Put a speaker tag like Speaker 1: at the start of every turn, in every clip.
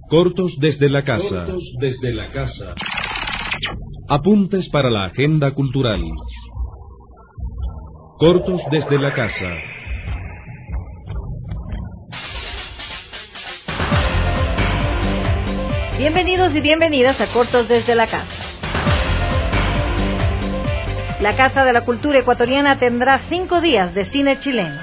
Speaker 1: Cortos desde la casa. Apuntes para la agenda cultural. Cortos desde la casa.
Speaker 2: Bienvenidos y bienvenidas a Cortos desde la casa. La Casa de la Cultura Ecuatoriana tendrá 5 días de cine chileno.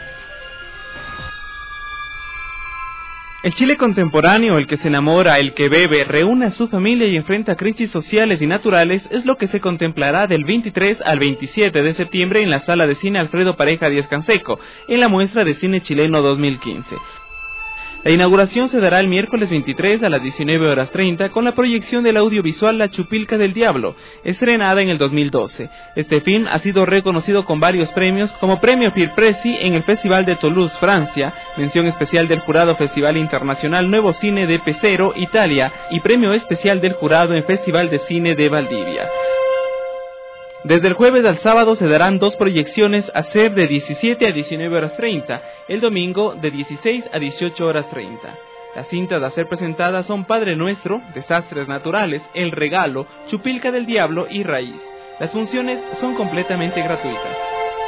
Speaker 3: El Chile contemporáneo, el que se enamora, el que bebe, reúne a su familia y enfrenta crisis sociales y naturales, es lo que se contemplará del 23 al 27 de septiembre en la Sala de Cine Alfredo Pareja Díaz Canseco, en la muestra de cine chileno 2015. La inauguración se dará el miércoles 23 a las 19:30 con la proyección del audiovisual La Chupilca del Diablo, estrenada en el 2012. Este film ha sido reconocido con varios premios, como Premio Firpresi en el Festival de Toulouse, Francia, mención especial del jurado Festival Internacional Nuevo Cine de Pesaro, Italia, y Premio Especial del jurado en Festival de Cine de Valdivia. Desde el jueves al sábado se darán 2 proyecciones a ser de 17 a 19:30, el domingo de 16 a 18:30. Las cintas a ser presentadas son Padre Nuestro, Desastres Naturales, El Regalo, Chupilca del Diablo y Raíz. Las funciones son completamente gratuitas.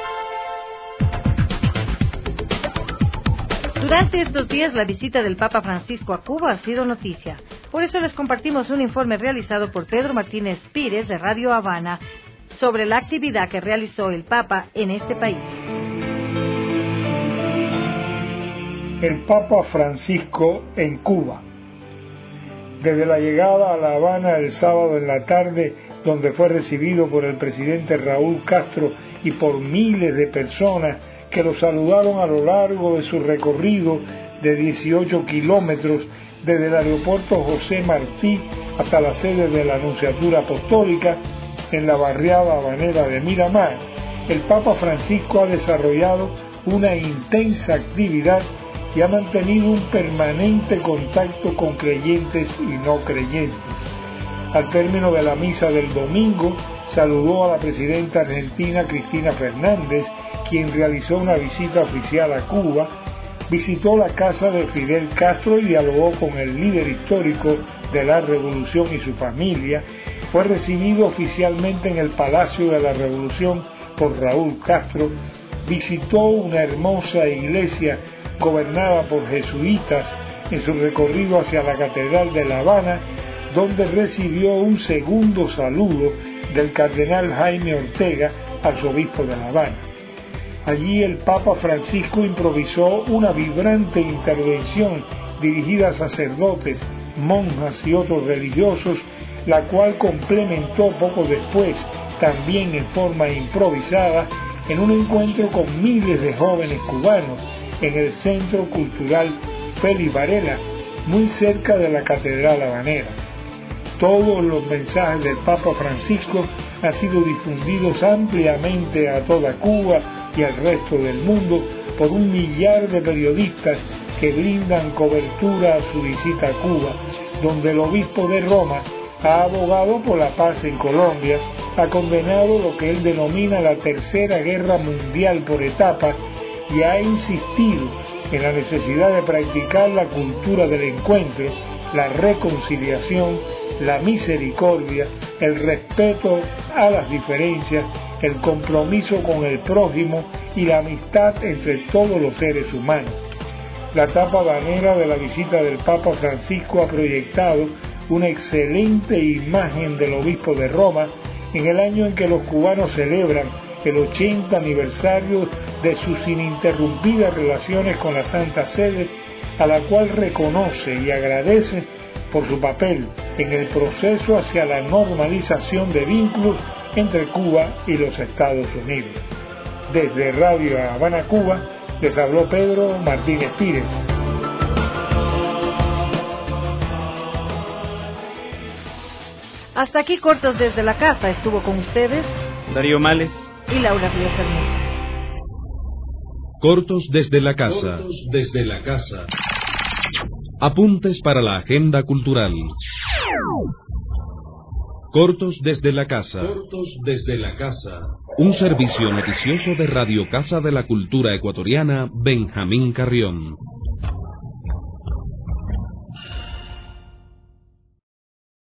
Speaker 2: Durante estos días la visita del Papa Francisco a Cuba ha sido noticia. Por eso les compartimos un informe realizado por Pedro Martínez Pires de Radio Habana sobre la actividad que realizó el Papa en este país.
Speaker 4: El Papa Francisco en Cuba. Desde la llegada a La Habana el sábado en la tarde, donde fue recibido por el presidente Raúl Castro y por miles de personas que lo saludaron a lo largo de su recorrido de 18 kilómetros desde el aeropuerto José Martí hasta la sede de la Nunciatura Apostólica, en la barriada habanera de Miramar, el Papa Francisco ha desarrollado una intensa actividad y ha mantenido un permanente contacto con creyentes y no creyentes. Al término de la misa del domingo, saludó a la presidenta argentina Cristina Fernández, quien realizó una visita oficial a Cuba, visitó la casa de Fidel Castro y dialogó con el líder histórico de la revolución y su familia. Fue recibido oficialmente en el Palacio de la Revolución por Raúl Castro, visitó una hermosa iglesia gobernada por jesuitas en su recorrido hacia la Catedral de La Habana, donde recibió un segundo saludo del cardenal Jaime Ortega, arzobispo de La Habana. Allí el Papa Francisco improvisó una vibrante intervención dirigida a sacerdotes, monjas y otros religiosos, la cual complementó poco después, también en forma improvisada, en un encuentro con miles de jóvenes cubanos en el Centro Cultural Félix Varela, muy cerca de la Catedral Habanera. Todos los mensajes del Papa Francisco han sido difundidos ampliamente a toda Cuba y al resto del mundo por 1 millar de periodistas que brindan cobertura a su visita a Cuba, donde el obispo de Roma ha abogado por la paz en Colombia, ha condenado lo que él denomina la Tercera Guerra Mundial por etapas y ha insistido en la necesidad de practicar la cultura del encuentro, la reconciliación, la misericordia, el respeto a las diferencias, el compromiso con el prójimo y la amistad entre todos los seres humanos. La etapa habanera de la visita del Papa Francisco ha proyectado una excelente imagen del obispo de Roma en el año en que los cubanos celebran el 80 aniversario de sus ininterrumpidas relaciones con la Santa Sede, a la cual reconoce y agradece por su papel en el proceso hacia la normalización de vínculos entre Cuba y los Estados Unidos. Desde Radio Habana, Cuba, les habló Pedro Martínez Pires.
Speaker 2: Hasta aquí Cortos desde la casa. Estuvo con ustedes
Speaker 3: Darío Males
Speaker 2: y Laura Ríos Hernández.
Speaker 1: Cortos desde la casa. Apuntes para la agenda cultural. Cortos desde la casa. Un servicio noticioso de Radio Casa de la Cultura Ecuatoriana, Benjamín Carrión.